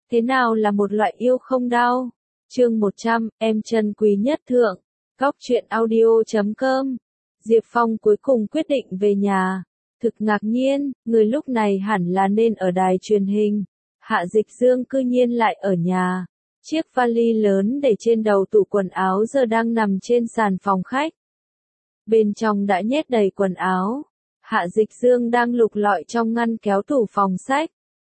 Thế nào là một loại yêu không đau? Chương 100, em chân quý nhất thượng. Góc truyện audio.com. Diệp Phong cuối cùng quyết định về nhà. Thực ngạc nhiên, người lúc này hẳn là nên ở đài truyền hình. Hạ Dịch Dương cư nhiên lại ở nhà. Chiếc vali lớn để trên đầu tủ quần áo giờ đang nằm trên sàn phòng khách. Bên trong đã nhét đầy quần áo. Hạ Dịch Dương đang lục lọi trong ngăn kéo tủ phòng sách.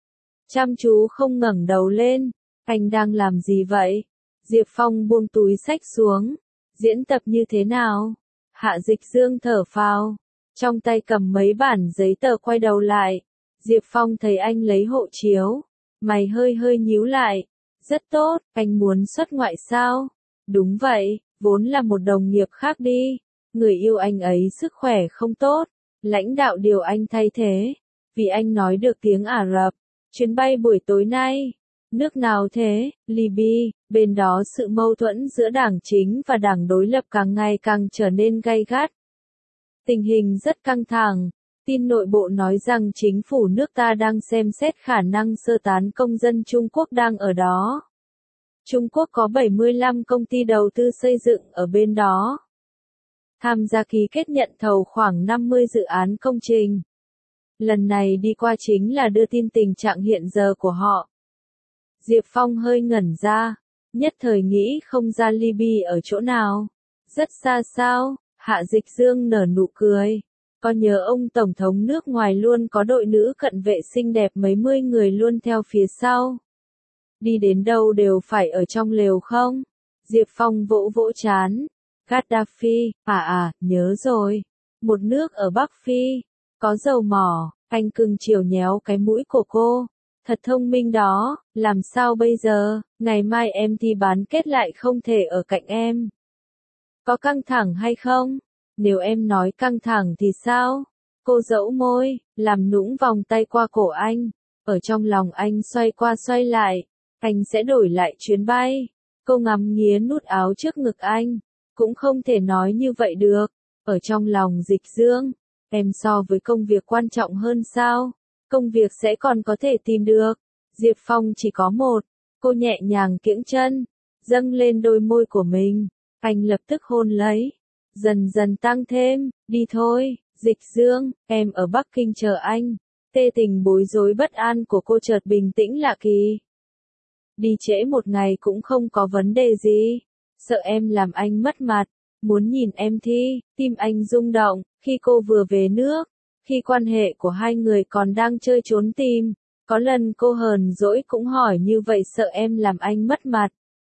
Chăm chú không ngẩng đầu lên. Anh đang làm gì vậy? Diệp Phong buông túi sách xuống. Diễn tập như thế nào? Hạ Dịch Dương thở phào. Trong tay cầm mấy bản giấy tờ quay đầu lại. Diệp Phong thấy anh lấy hộ chiếu. Mày hơi hơi nhíu lại. Rất tốt, anh muốn xuất ngoại sao? Đúng vậy, vốn là một đồng nghiệp khác đi. Người yêu anh ấy sức khỏe không tốt. Lãnh đạo điều anh thay thế. Vì anh nói được tiếng Ả Rập. Chuyến bay buổi tối nay. Nước nào thế? Libya. Bên đó sự mâu thuẫn giữa đảng chính và đảng đối lập càng ngày càng trở nên gay gắt. Tình hình rất căng thẳng. Tin nội bộ nói rằng chính phủ nước ta đang xem xét khả năng sơ tán công dân Trung Quốc đang ở đó. Trung Quốc có 75 công ty đầu tư xây dựng ở bên đó. Tham gia ký kết nhận thầu khoảng 50 dự án công trình. Lần này đi qua chính là đưa tin tình trạng hiện giờ của họ. Diệp Phong hơi ngẩn ra, nhất thời nghĩ không ra Libya ở chỗ nào. Rất xa sao? Hạ Dịch Dương nở nụ cười. Có nhớ ông Tổng thống nước ngoài luôn có đội nữ cận vệ xinh đẹp mấy mươi người luôn theo phía sau. Đi đến đâu đều phải ở trong lều không? Diệp Phong vỗ vỗ trán. Gaddafi, nhớ rồi. Một nước ở Bắc Phi. Có dầu mỏ, anh cưng chiều nhéo cái mũi của cô. Thật thông minh đó, làm sao bây giờ, ngày mai em thi bán kết lại không thể ở cạnh em. Có căng thẳng hay không? Nếu em nói căng thẳng thì sao? Cô dẫu môi, làm nũng vòng tay qua cổ anh. Ở trong lòng anh xoay qua xoay lại. Anh sẽ đổi lại chuyến bay. Cô ngắm nghía nút áo trước ngực anh. Cũng không thể nói như vậy được. Ở trong lòng Dịch Dương. Em so với công việc quan trọng hơn sao? Công việc sẽ còn có thể tìm được. Diệp Phong chỉ có một. Cô nhẹ nhàng kiễng chân. Dâng lên đôi môi của mình. Anh lập tức hôn lấy. Dần dần tăng thêm. Đi thôi, Dịch Dương, em ở Bắc Kinh chờ anh. Tê tình bối rối bất an của cô chợt bình tĩnh lạ kỳ. Đi trễ một ngày cũng không có vấn đề gì. Sợ em làm anh mất mặt. Muốn nhìn em thi, tim anh rung động, khi cô vừa về nước. Khi quan hệ của hai người còn đang chơi trốn tìm. Có lần cô hờn dỗi cũng hỏi như vậy sợ em làm anh mất mặt.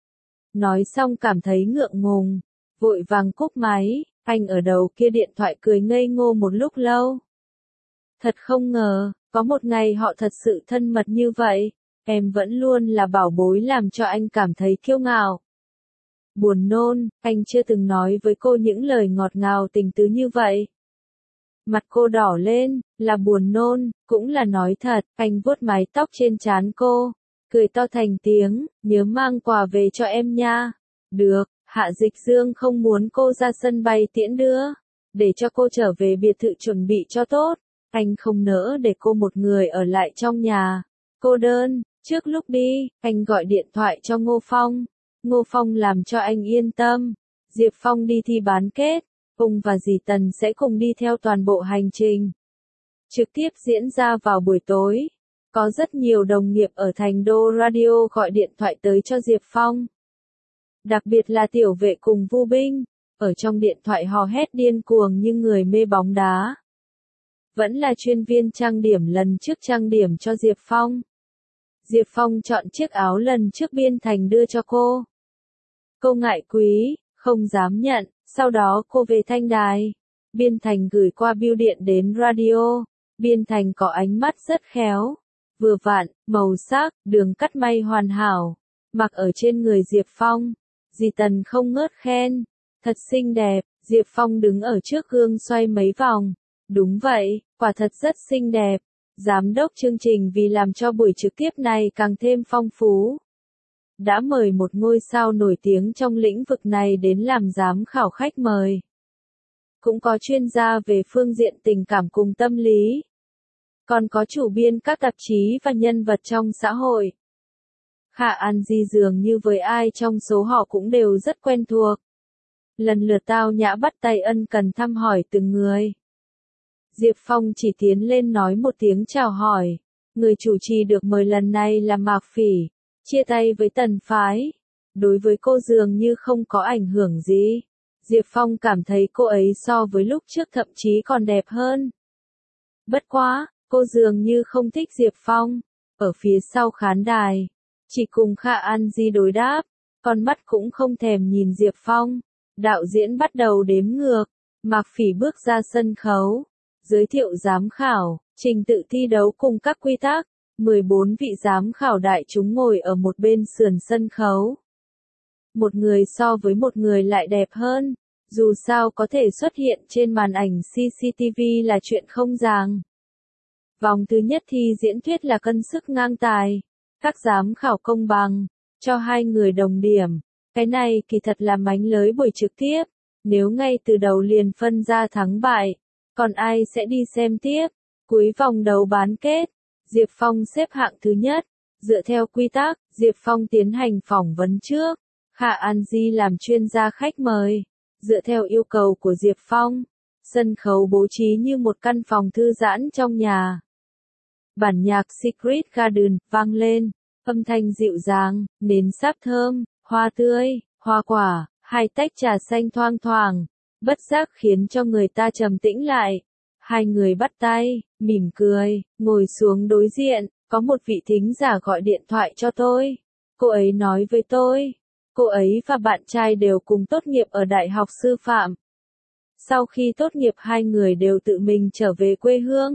Nói xong cảm thấy ngượng ngùng. Vội vàng cúp máy. Anh ở đầu kia điện thoại cười ngây ngô một lúc lâu. Thật không ngờ, có một ngày họ thật sự thân mật như vậy. Em vẫn luôn là bảo bối làm cho anh cảm thấy kiêu ngạo. Buồn nôn, anh chưa từng nói với cô những lời ngọt ngào tình tứ như vậy. Mặt cô đỏ lên, là buồn nôn, cũng là nói thật. Anh vuốt mái tóc trên trán cô, cười to thành tiếng, nhớ mang quà về cho em nha. Được. Hạ Dịch Dương không muốn cô ra sân bay tiễn đưa, để cho cô trở về biệt thự chuẩn bị cho tốt. Anh không nỡ để cô một người ở lại trong nhà. Cô đơn, trước lúc đi, anh gọi điện thoại cho Ngô Phong. Ngô Phong làm cho anh yên tâm. Diệp Phong đi thi bán kết, ông và dì Tần sẽ cùng đi theo toàn bộ hành trình. Trực tiếp diễn ra vào buổi tối. Có rất nhiều đồng nghiệp ở thành đô radio gọi điện thoại tới cho Diệp Phong. Đặc biệt là tiểu vệ cùng Vu Binh, ở trong điện thoại hò hét điên cuồng như người mê bóng đá. Vẫn là chuyên viên trang điểm lần trước trang điểm cho Diệp Phong. Diệp Phong chọn chiếc áo lần trước Biên Thành đưa cho cô. Cô ngại quý, không dám nhận, sau đó cô về thanh đài. Biên Thành gửi qua bưu điện đến radio. Biên Thành có ánh mắt rất khéo, vừa vặn, màu sắc, đường cắt may hoàn hảo, mặc ở trên người Diệp Phong. Dì Tần không ngớt khen. Thật xinh đẹp. Diệp Phong đứng ở trước gương xoay mấy vòng. Đúng vậy, quả thật rất xinh đẹp. Giám đốc chương trình vì làm cho buổi trực tiếp này càng thêm phong phú. Đã mời một ngôi sao nổi tiếng trong lĩnh vực này đến làm giám khảo khách mời. Cũng có chuyên gia về phương diện tình cảm cùng tâm lý. Còn có chủ biên các tạp chí và nhân vật trong xã hội. Hạ An Di dường như với ai trong số họ cũng đều rất quen thuộc. Lần lượt tao nhã bắt tay ân cần thăm hỏi từng người. Diệp Phong chỉ tiến lên nói một tiếng chào hỏi. Người chủ trì được mời lần này là Mạc Phỉ, chia tay với Tần Phái. Đối với cô dường như không có ảnh hưởng gì. Diệp Phong cảm thấy cô ấy so với lúc trước thậm chí còn đẹp hơn. Bất quá, cô dường như không thích Diệp Phong. Ở phía sau khán đài, chỉ cùng Hạ An Di đối đáp, con mắt cũng không thèm nhìn Diệp Phong. Đạo diễn bắt đầu đếm ngược, Mạc Phỉ bước ra sân khấu, giới thiệu giám khảo, trình tự thi đấu cùng các quy tắc. 14 vị giám khảo đại chúng ngồi ở một bên sườn sân khấu. Một người so với một người lại đẹp hơn, dù sao có thể xuất hiện trên màn ảnh CCTV là chuyện không dàng. Vòng thứ nhất thi diễn thuyết là cân sức ngang tài, các giám khảo công bằng, cho hai người đồng điểm. Cái này kỳ thật là mánh lới buổi trực tiếp, nếu ngay từ đầu liền phân ra thắng bại, còn ai sẽ đi xem tiếp. Cuối vòng đấu bán kết, Diệp Phong xếp hạng thứ nhất, dựa theo quy tắc, Diệp Phong tiến hành phỏng vấn trước, Hạ An Di làm chuyên gia khách mời. Dựa theo yêu cầu của Diệp Phong, sân khấu bố trí như một căn phòng thư giãn trong nhà. Bản nhạc Secret Garden vang lên, âm thanh dịu dàng, nến sáp thơm, hoa tươi, hoa quả, hai tách trà xanh thoang thoảng, bất giác khiến cho người ta trầm tĩnh lại. Hai người bắt tay, mỉm cười, ngồi xuống đối diện, có một vị thính giả gọi điện thoại cho tôi. Cô ấy nói với tôi, cô ấy và bạn trai đều cùng tốt nghiệp ở Đại học Sư phạm. Sau khi tốt nghiệp hai người đều tự mình trở về quê hương.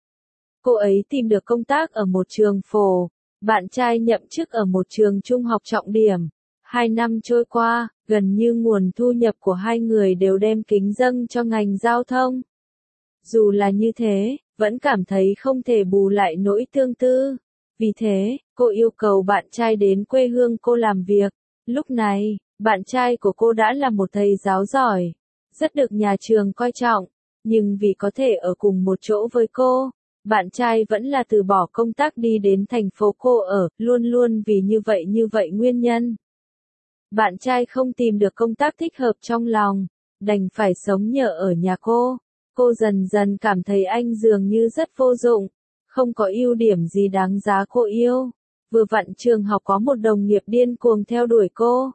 Cô ấy tìm được công tác ở một trường phổ, bạn trai nhậm chức ở một trường trung học trọng điểm. 2 năm trôi qua, gần như nguồn thu nhập của hai người đều đem kính dâng cho ngành giao thông. Dù là như thế, vẫn cảm thấy không thể bù lại nỗi tương tư. Vì thế, cô yêu cầu bạn trai đến quê hương cô làm việc. Lúc này, bạn trai của cô đã là một thầy giáo giỏi, rất được nhà trường coi trọng, nhưng vì có thể ở cùng một chỗ với cô, bạn trai vẫn là từ bỏ công tác đi đến thành phố cô ở, luôn luôn vì như vậy nguyên nhân. Bạn trai không tìm được công tác thích hợp trong lòng, đành phải sống nhờ ở nhà cô. Cô dần dần cảm thấy anh dường như rất vô dụng, không có ưu điểm gì đáng giá cô yêu. Vừa vặn trường học có một đồng nghiệp điên cuồng theo đuổi cô.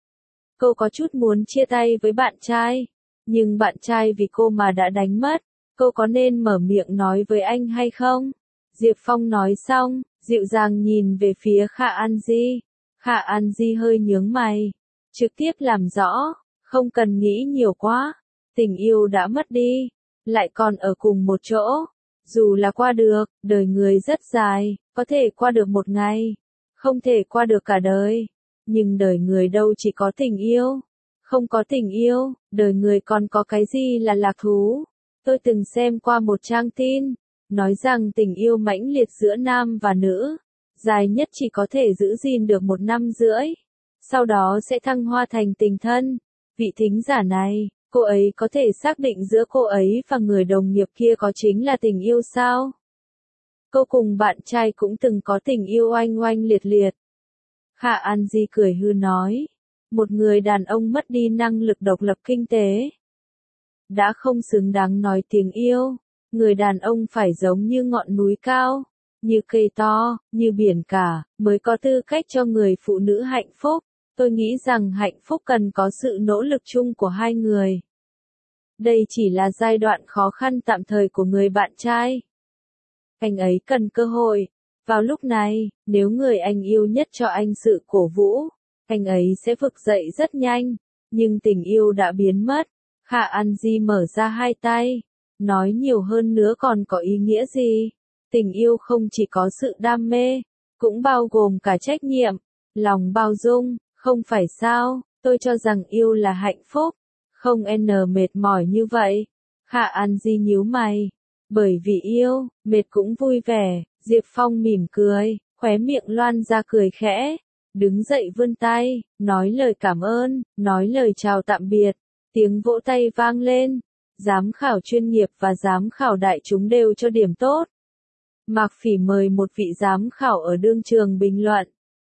Cô có chút muốn chia tay với bạn trai, nhưng bạn trai vì cô mà đã đánh mất. Cô có nên mở miệng nói với anh hay không? Diệp Phong nói xong, dịu dàng nhìn về phía Hạ An Di. Hạ An Di hơi nhướng mày, trực tiếp làm rõ, không cần nghĩ nhiều quá. Tình yêu đã mất đi, lại còn ở cùng một chỗ. Dù là qua được, đời người rất dài, có thể qua được một ngày, không thể qua được cả đời. Nhưng đời người đâu chỉ có tình yêu. Không có tình yêu, đời người còn có cái gì là lạc thú. Tôi từng xem qua một trang tin, nói rằng tình yêu mãnh liệt giữa nam và nữ, dài nhất chỉ có thể giữ gìn được 1 năm rưỡi. Sau đó sẽ thăng hoa thành tình thân. Vị thính giả này, cô ấy có thể xác định giữa cô ấy và người đồng nghiệp kia có chính là tình yêu sao? Cô cùng bạn trai cũng từng có tình yêu oanh oanh liệt liệt. Hạ An Di cười hư nói, một người đàn ông mất đi năng lực độc lập kinh tế, đã không xứng đáng nói tiếng yêu. Người đàn ông phải giống như ngọn núi cao, như cây to, như biển cả, mới có tư cách cho người phụ nữ hạnh phúc. Tôi nghĩ rằng hạnh phúc cần có sự nỗ lực chung của hai người. Đây chỉ là giai đoạn khó khăn tạm thời của người bạn trai. Anh ấy cần cơ hội. Vào lúc này, nếu người anh yêu nhất cho anh sự cổ vũ, anh ấy sẽ vực dậy rất nhanh. Nhưng tình yêu đã biến mất. Hạ An Di mở ra hai tay. Nói nhiều hơn nữa còn có ý nghĩa gì? Tình yêu không chỉ có sự đam mê, cũng bao gồm cả trách nhiệm, lòng bao dung, không phải sao? Tôi cho rằng yêu là hạnh phúc, không mệt mỏi như vậy. Hạ An Di nhíu mày. Bởi vì yêu, mệt cũng vui vẻ. Diệp Phong mỉm cười, khóe miệng loan ra cười khẽ. Đứng dậy vươn tay, nói lời cảm ơn, nói lời chào tạm biệt. Tiếng vỗ tay vang lên. Giám khảo chuyên nghiệp và giám khảo đại chúng đều cho điểm tốt. Mạc Phỉ mời một vị giám khảo ở đương trường bình luận.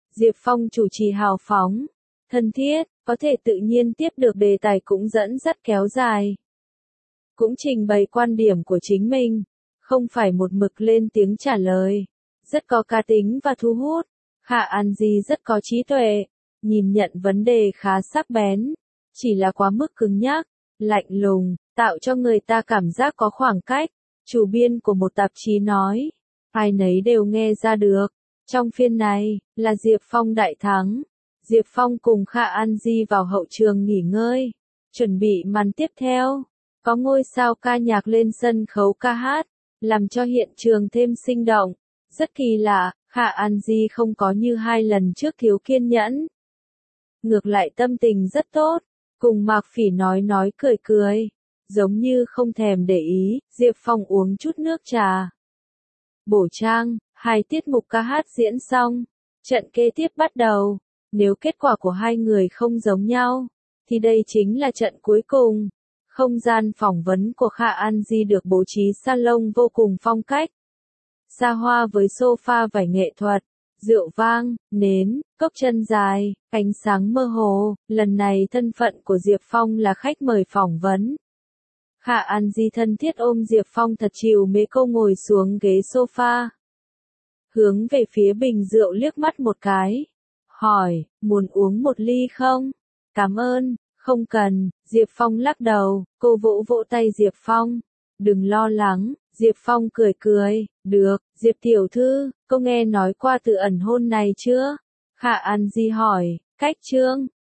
Diệp Phong chủ trì hào phóng, thân thiết, có thể tự nhiên tiếp được đề tài cũng dẫn dắt kéo dài. Cũng trình bày quan điểm của chính mình, không phải một mực lên tiếng trả lời. Rất có cá tính và thu hút. Hạ An Di rất có trí tuệ, nhìn nhận vấn đề khá sắc bén, chỉ là quá mức cứng nhắc, lạnh lùng, tạo cho người ta cảm giác có khoảng cách. Chủ biên của một tạp chí nói, ai nấy đều nghe ra được. Trong phiên này, là Diệp Phong đại thắng. Diệp Phong cùng Hạ An Di vào hậu trường nghỉ ngơi, chuẩn bị màn tiếp theo. Có ngôi sao ca nhạc lên sân khấu ca hát, làm cho hiện trường thêm sinh động. Rất kỳ lạ, Hạ An Di không có như hai lần trước thiếu kiên nhẫn. Ngược lại tâm tình rất tốt, cùng Mạc Phỉ nói cười cười, giống như không thèm để ý. Diệp Phong uống chút nước trà. Bổ trang, hai tiết mục ca hát diễn xong, trận kế tiếp bắt đầu. Nếu kết quả của hai người không giống nhau, thì đây chính là trận cuối cùng. Không gian phỏng vấn của Hạ An Di được bố trí salon vô cùng phong cách. Xa hoa với sofa vải nghệ thuật, rượu vang, nến, cốc chân dài, ánh sáng mơ hồ. Lần này thân phận của Diệp Phong là khách mời phỏng vấn. Hạ An Di thân thiết ôm Diệp Phong thật chiều mến cô ngồi xuống ghế sofa. Hướng về phía bình rượu liếc mắt một cái. Hỏi, muốn uống một ly không? Cảm ơn, không cần. Diệp Phong lắc đầu, cô vỗ vỗ tay Diệp Phong. Đừng lo lắng. Diệp Phong cười cười, được. Diệp tiểu thư, cô nghe nói qua từ ẩn hôn này chưa? Hạ An Di hỏi, cách chương.